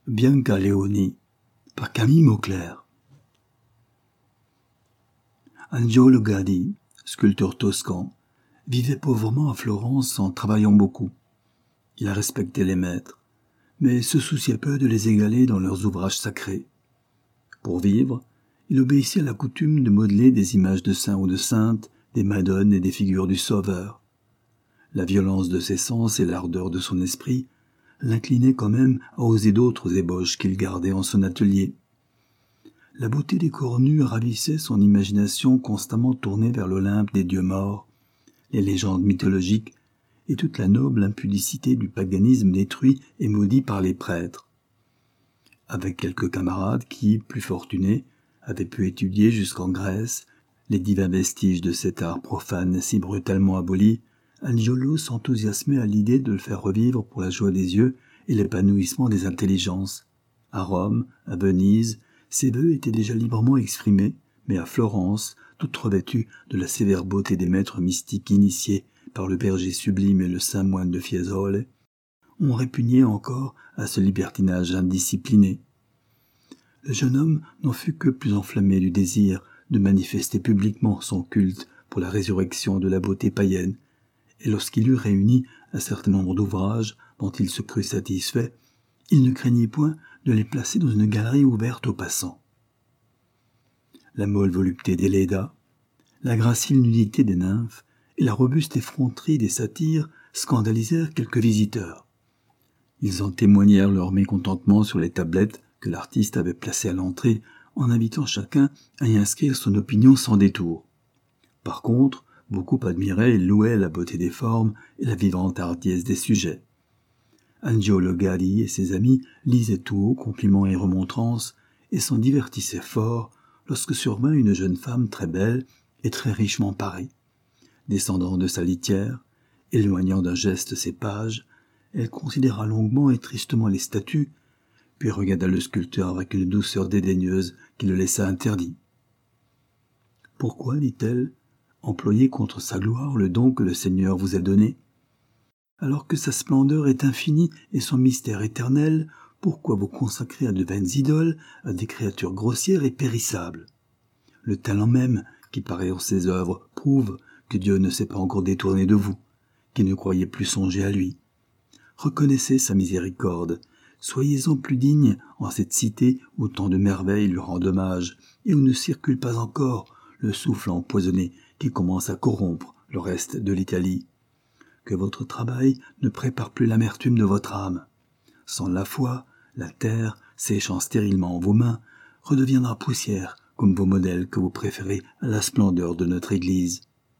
Bianca Leoni par Camille Mauclair. Angiolo Gaddi, sculpteur toscan, vivait pauvrement à Florence en travaillant beaucoup. Il respectait les maîtres, mais se souciait peu de les égaler dans leurs ouvrages sacrés. Pour vivre, il obéissait à la coutume de modeler des images de saints ou de saintes, des madones et des figures du Sauveur. La violence de ses sens et l'ardeur de son esprit l'inclinaient quand même à oser d'autres ébauches qu'il gardait en son atelier. La beauté des corps nus ravissait son imagination constamment tournée vers l'Olympe des dieux morts, les légendes mythologiques et toute la noble impudicité du paganisme détruit et maudit par les prêtres. Avec quelques camarades qui, plus fortunés, avaient pu étudier jusqu'en Grèce les divins vestiges de cet art profane si brutalement aboli, Angiolo s'enthousiasmait à l'idée de le faire revivre pour la joie des yeux et l'épanouissement des intelligences. À Rome, à Venise, ses vœux étaient déjà librement exprimés, mais à Florence, toute revêtue de la sévère beauté des maîtres mystiques initiés par le berger sublime et le saint moine de Fiesole, on répugnait encore à ce libertinage indiscipliné. Le jeune homme n'en fut que plus enflammé du désir de manifester publiquement son culte pour la résurrection de la beauté païenne, et lorsqu'il eut réuni un certain nombre d'ouvrages dont il se crut satisfait, il ne craignit point de les placer dans une galerie ouverte aux passants. La molle volupté des Lédas, la gracile nudité des nymphes et la robuste effronterie des satyres scandalisèrent quelques visiteurs. Ils en témoignèrent leur mécontentement sur les tablettes que l'artiste avait placées à l'entrée, en invitant chacun à y inscrire son opinion sans détour. Par contre, beaucoup admiraient et louaient la beauté des formes et la vivante hardiesse des sujets. Angiolo Gaddi et ses amis lisaient tout haut compliments et remontrances et s'en divertissaient fort lorsque survint une jeune femme très belle et très richement parée. Descendant de sa litière, éloignant d'un geste ses pages, elle considéra longuement et tristement les statues, puis regarda le sculpteur avec une douceur dédaigneuse qui le laissa interdit. « Pourquoi, dit-elle, employer contre sa gloire le don que le Seigneur vous a donné? Alors que sa splendeur est infinie et son mystère éternel, pourquoi vous consacrer à de vaines idoles, à des créatures grossières et périssables? Le talent même qui paraît en ses œuvres prouve que Dieu ne s'est pas encore détourné de vous, qui ne croyez plus songer à lui. Reconnaissez sa miséricorde, soyez-en plus digne en cette cité où tant de merveilles lui rendent hommage et où ne circule pas encore le souffle empoisonné qui commence à corrompre le reste de l'Italie. Que votre travail ne prépare plus l'amertume de votre âme. Sans la foi, la terre, séchant stérilement en vos mains, redeviendra poussière comme vos modèles que vous préférez à la splendeur de notre Église.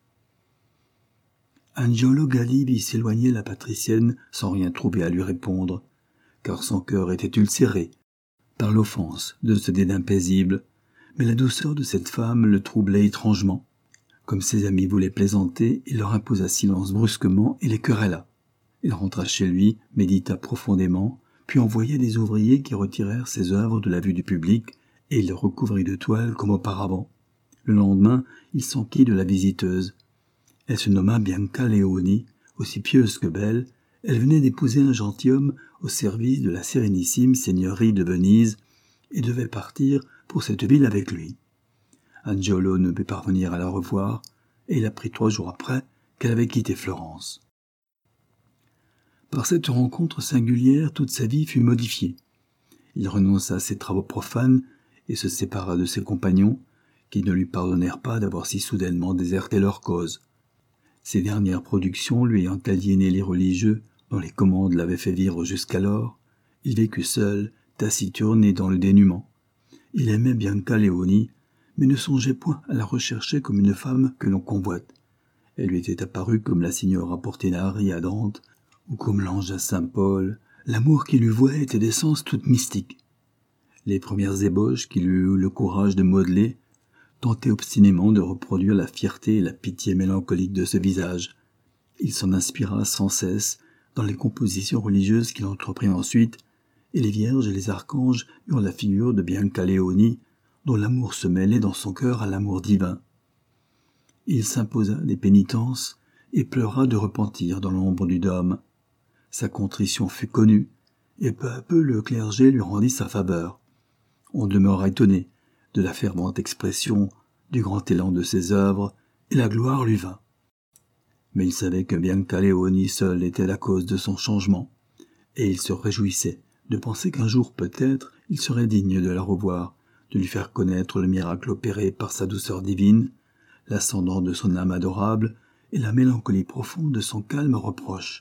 Angiolo Gaddi vit s'éloigner la patricienne sans rien trouver à lui répondre, car son cœur était ulcéré par l'offense de ce dédain paisible, mais la douceur de cette femme le troublait étrangement. Comme ses amis voulaient plaisanter, il leur imposa silence brusquement et les querella. Il rentra chez lui, médita profondément, puis envoya des ouvriers qui retirèrent ses œuvres de la vue du public et il les recouvrit de toile comme auparavant. Le lendemain, il s'enquit de la visiteuse. Elle se nomma Bianca Leoni, aussi pieuse que belle. Elle venait d'épouser un gentilhomme au service de la sérénissime seigneurie de Venise et devait partir pour cette ville avec lui. Angiolo ne put parvenir à la revoir, et il apprit 3 jours après qu'elle avait quitté Florence. Par cette rencontre singulière, toute sa vie fut modifiée. Il renonça à ses travaux profanes et se sépara de ses compagnons, qui ne lui pardonnèrent pas d'avoir si soudainement déserté leur cause. Ses dernières productions lui ayant aliéné les religieux dont les commandes l'avaient fait vivre jusqu'alors, il vécut seul, taciturne et dans le dénuement. Il aimait Bianca Leoni, mais ne songeait point à la rechercher comme une femme que l'on convoite. Elle lui était apparue comme la signora Portinari à Dante, ou comme l'ange à Saint Paul. L'amour qu'il lui vouait était d'essence toute mystique. Les premières ébauches qu'il eut le courage de modeler tentaient obstinément de reproduire la fierté et la pitié mélancolique de ce visage. Il s'en inspira sans cesse dans les compositions religieuses qu'il entreprit ensuite, et les vierges et les archanges eurent la figure de Bianca Leoni, dont l'amour se mêlait dans son cœur à l'amour divin. Il s'imposa des pénitences et pleura de repentir dans l'ombre du dôme. Sa contrition fut connue, et peu à peu le clergé lui rendit sa faveur. On demeura étonné de la fervente expression, du grand élan de ses œuvres, et la gloire lui vint. Mais il savait que Biancaleoni seul était la cause de son changement, et il se réjouissait de penser qu'un jour peut-être il serait digne de la revoir, de lui faire connaître le miracle opéré par sa douceur divine, l'ascendant de son âme adorable et la mélancolie profonde de son calme reproche.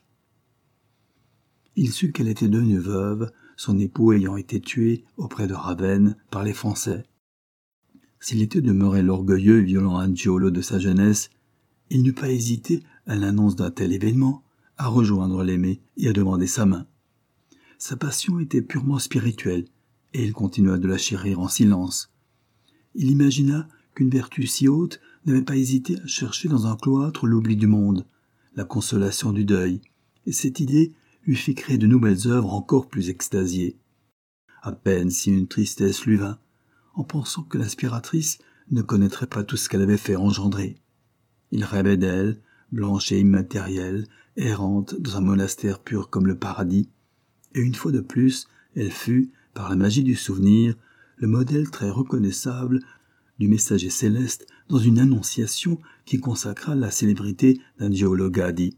Il sut qu'elle était devenue veuve, son époux ayant été tué auprès de Ravenne par les Français. S'il était demeuré l'orgueilleux et violent Angiolo de sa jeunesse, il n'eût pas hésité, à l'annonce d'un tel événement, à rejoindre l'aimé et à demander sa main. Sa passion était purement spirituelle, et il continua de la chérir en silence. Il imagina qu'une vertu si haute n'avait pas hésité à chercher dans un cloître l'oubli du monde, la consolation du deuil, et cette idée lui fit créer de nouvelles œuvres encore plus extasiées. À peine si une tristesse lui vint, en pensant que l'inspiratrice ne connaîtrait pas tout ce qu'elle avait fait engendrer. Il rêvait d'elle, blanche et immatérielle, errante dans un monastère pur comme le paradis, et une fois de plus, elle fut, par la magie du souvenir, le modèle très reconnaissable du messager céleste dans une annonciation qui consacra la célébrité d'Angiolo Gaddi.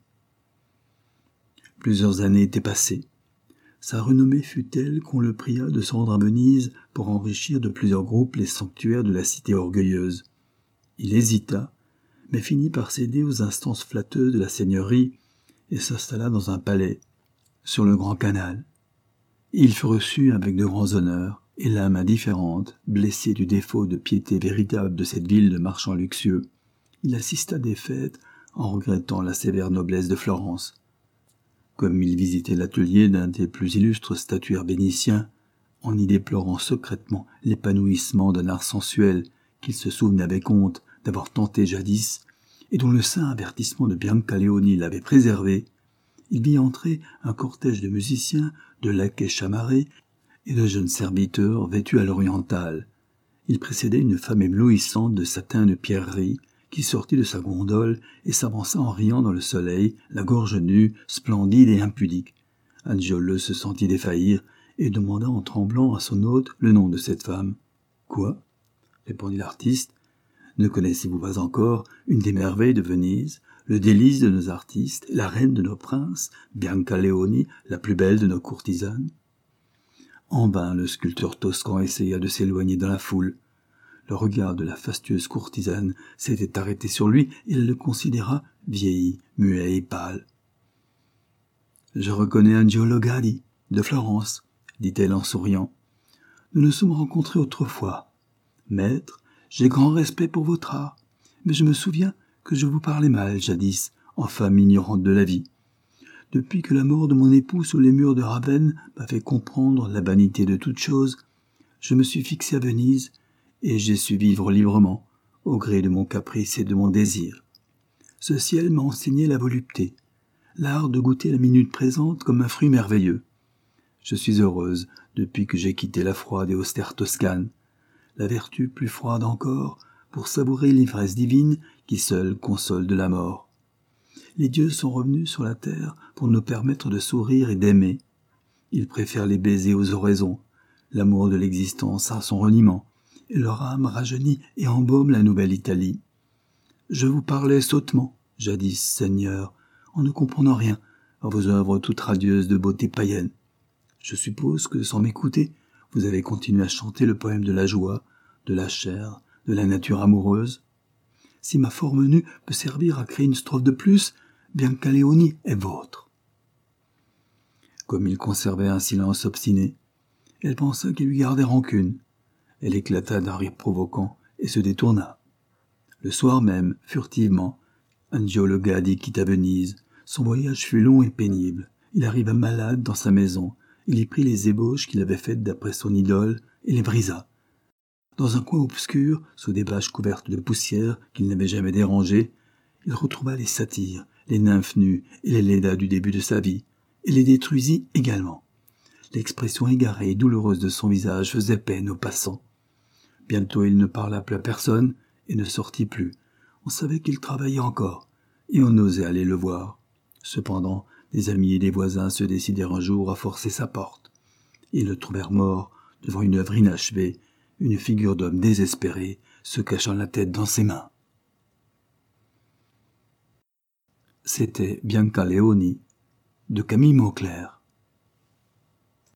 Plusieurs années étaient passées. Sa renommée fut telle qu'on le pria de se rendre à Venise pour enrichir de plusieurs groupes les sanctuaires de la cité orgueilleuse. Il hésita, mais finit par céder aux instances flatteuses de la seigneurie et s'installa dans un palais, sur le Grand Canal. Il fut reçu avec de grands honneurs, et l'âme indifférente, blessée du défaut de piété véritable de cette ville de marchands luxueux, il assista des fêtes en regrettant la sévère noblesse de Florence. Comme il visitait l'atelier d'un des plus illustres statuaires vénitiens, en y déplorant secrètement l'épanouissement d'un art sensuel qu'il se souvenait avec honte d'avoir tenté jadis, et dont le saint avertissement de Biancaleoni l'avait préservé, il vit entrer un cortège de musiciens, de laquais chamarrés et de jeunes serviteurs vêtus à l'orientale. Il précédait une femme éblouissante de satin de pierrerie, qui sortit de sa gondole et s'avança en riant dans le soleil, la gorge nue, splendide et impudique. Angiolo se sentit défaillir et demanda en tremblant à son hôte le nom de cette femme. « Quoi ?» répondit l'artiste. « Ne connaissez-vous pas encore une des merveilles de Venise, le délice de nos artistes, la reine de nos princes, Biancaleoni, la plus belle de nos courtisanes ?» En vain le sculpteur toscan essaya de s'éloigner dans la foule. Le regard de la fastueuse courtisane s'était arrêté sur lui et elle le considéra vieilli, muet et pâle. « Je reconnais Angiolo Gaddi, de Florence, » dit-elle en souriant. « Nous nous sommes rencontrés autrefois. Maître, j'ai grand respect pour votre art, mais je me souviens que je vous parlais mal jadis, en femme ignorante de la vie. Depuis que la mort de mon époux sous les murs de Ravenne m'a fait comprendre la vanité de toute chose, je me suis fixé à Venise et j'ai su vivre librement, au gré de mon caprice et de mon désir. Ce ciel m'a enseigné la volupté, l'art de goûter la minute présente comme un fruit merveilleux. Je suis heureuse depuis que j'ai quitté la froide et austère Toscane, la vertu plus froide encore, pour savourer l'ivresse divine qui seule console de la mort. Les dieux sont revenus sur la terre pour nous permettre de sourire et d'aimer. Ils préfèrent les baisers aux oraisons, l'amour de l'existence à son reniement, et leur âme rajeunit et embaume la nouvelle Italie. Je vous parlais sottement, jadis, Seigneur, en ne comprenant rien à vos œuvres toutes radieuses de beauté païenne. Je suppose que, sans m'écouter, vous avez continué à chanter le poème de la joie, de la chair, de la nature amoureuse. Si ma forme nue peut servir à créer une strophe de plus, Biancaleoni est vôtre. » Comme il conservait un silence obstiné, elle pensa qu'il lui gardait rancune. Elle éclata d'un rire provoquant et se détourna. Le soir même, furtivement, Angiolo Gaddi quitta Venise. Son voyage fut long et pénible. Il arriva malade dans sa maison. Il y prit les ébauches qu'il avait faites d'après son idole et les brisa. Dans un coin obscur, sous des bâches couvertes de poussière qu'il n'avait jamais dérangées, il retrouva les satyres, les nymphes nues et les lédas du début de sa vie, et les détruisit également. L'expression égarée et douloureuse de son visage faisait peine aux passants. Bientôt il ne parla plus à personne et ne sortit plus. On savait qu'il travaillait encore, et on osait aller le voir. Cependant, des amis et des voisins se décidèrent un jour à forcer sa porte. Ils le trouvèrent mort devant une œuvre inachevée, une figure d'homme désespéré, se cachant la tête dans ses mains. C'était Bianca Leoni de Camille Mauclerc.